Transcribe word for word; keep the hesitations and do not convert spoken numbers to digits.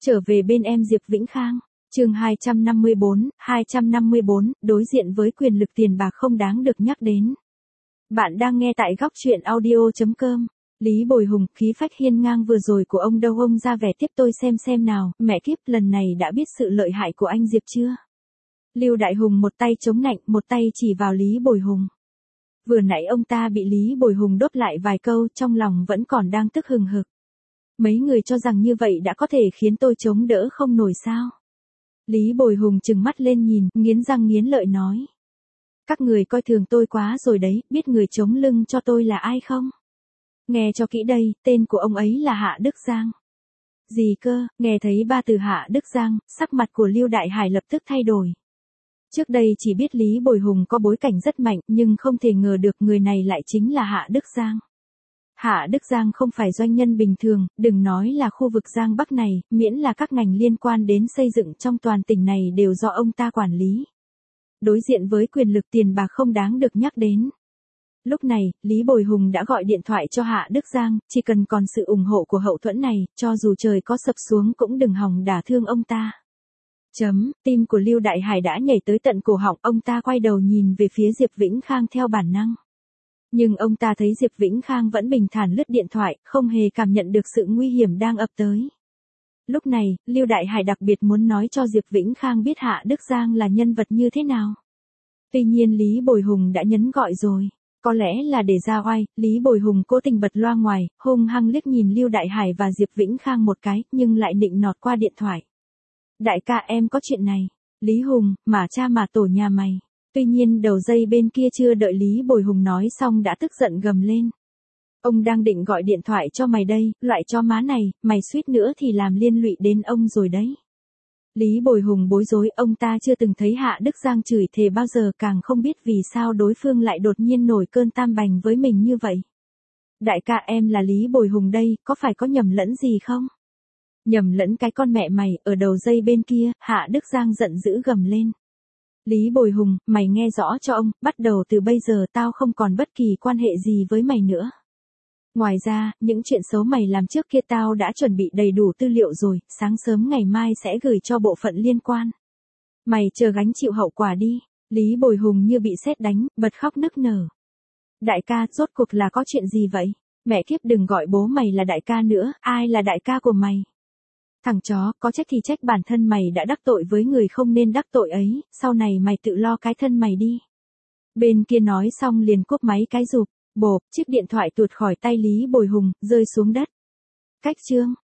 Trở về bên em Diệp Vĩnh Khang. Chương hai trăm năm mươi bốn, hai trăm năm mươi bốn, đối diện với quyền lực tiền bạc không đáng được nhắc đến. Bạn đang nghe tại góc truyện audio chấm com. Lý Bồi Hùng, khí phách hiên ngang vừa rồi của ông đâu, ông ra vẻ tiếp tôi xem xem nào, mẹ kiếp, lần này đã biết sự lợi hại của anh Diệp chưa? Lưu Đại Hùng một tay chống nạnh, một tay chỉ vào Lý Bồi Hùng. Vừa nãy ông ta bị Lý Bồi Hùng đốt lại vài câu, trong lòng vẫn còn đang tức hừng hực. Mấy người cho rằng như vậy đã có thể khiến tôi chống đỡ không nổi sao? Lý Bồi Hùng trừng mắt lên nhìn, nghiến răng nghiến lợi nói. Các người coi thường tôi quá rồi đấy, biết người chống lưng cho tôi là ai không? Nghe cho kỹ đây, tên của ông ấy là Hạ Đức Giang. Gì cơ? Nghe thấy ba từ Hạ Đức Giang, sắc mặt của Lưu Đại Hải lập tức thay đổi. Trước đây chỉ biết Lý Bồi Hùng có bối cảnh rất mạnh, nhưng không thể ngờ được người này lại chính là Hạ Đức Giang. Hạ Đức Giang không phải doanh nhân bình thường, đừng nói là khu vực Giang Bắc này, miễn là các ngành liên quan đến xây dựng trong toàn tỉnh này đều do ông ta quản lý. Đối diện với quyền lực tiền bạc không đáng được nhắc đến. Lúc này, Lý Bồi Hùng đã gọi điện thoại cho Hạ Đức Giang, chỉ cần còn sự ủng hộ của hậu thuẫn này, cho dù trời có sập xuống cũng đừng hòng đả thương ông ta. Chấm, tim của Lưu Đại Hải đã nhảy tới tận cổ họng, ông ta quay đầu nhìn về phía Diệp Vĩnh Khang theo bản năng. Nhưng ông ta thấy Diệp Vĩnh Khang vẫn bình thản lướt điện thoại, không hề cảm nhận được sự nguy hiểm đang ập tới. Lúc này, Lưu Đại Hải đặc biệt muốn nói cho Diệp Vĩnh Khang biết Hạ Đức Giang là nhân vật như thế nào. Tuy nhiên Lý Bồi Hùng đã nhấn gọi rồi. Có lẽ là để ra oai, Lý Bồi Hùng cố tình bật loa ngoài, hung hăng liếc nhìn Lưu Đại Hải và Diệp Vĩnh Khang một cái, nhưng lại nịnh nọt qua điện thoại. Đại ca, em có chuyện này. Lý Hùng, mà cha mà tổ nhà mày. Tuy nhiên đầu dây bên kia chưa đợi Lý Bồi Hùng nói xong đã tức giận gầm lên. Ông đang định gọi điện thoại cho mày đây, loại cho má này, mày suýt nữa thì làm liên lụy đến ông rồi đấy. Lý Bồi Hùng bối rối, ông ta chưa từng thấy Hạ Đức Giang chửi thề bao giờ, càng không biết vì sao đối phương lại đột nhiên nổi cơn tam bành với mình như vậy. Đại ca, em là Lý Bồi Hùng đây, có phải có nhầm lẫn gì không? Nhầm lẫn cái con mẹ mày, ở đầu dây bên kia, Hạ Đức Giang giận dữ gầm lên. Lý Bồi Hùng, mày nghe rõ cho ông, bắt đầu từ bây giờ tao không còn bất kỳ quan hệ gì với mày nữa. Ngoài ra, những chuyện xấu mày làm trước kia tao đã chuẩn bị đầy đủ tư liệu rồi, sáng sớm ngày mai sẽ gửi cho bộ phận liên quan. Mày chờ gánh chịu hậu quả đi. Lý Bồi Hùng như bị sét đánh, bật khóc nức nở. Đại ca, rốt cuộc là có chuyện gì vậy? Mẹ kiếp, đừng gọi bố mày là đại ca nữa, ai là đại ca của mày? Thằng chó, có trách thì trách bản thân mày đã đắc tội với người không nên đắc tội ấy, sau này mày tự lo cái thân mày đi. Bên kia nói xong liền cúp máy cái rụp, bộp, chiếc điện thoại tuột khỏi tay Lý Bồi Hùng, rơi xuống đất. Cách chương.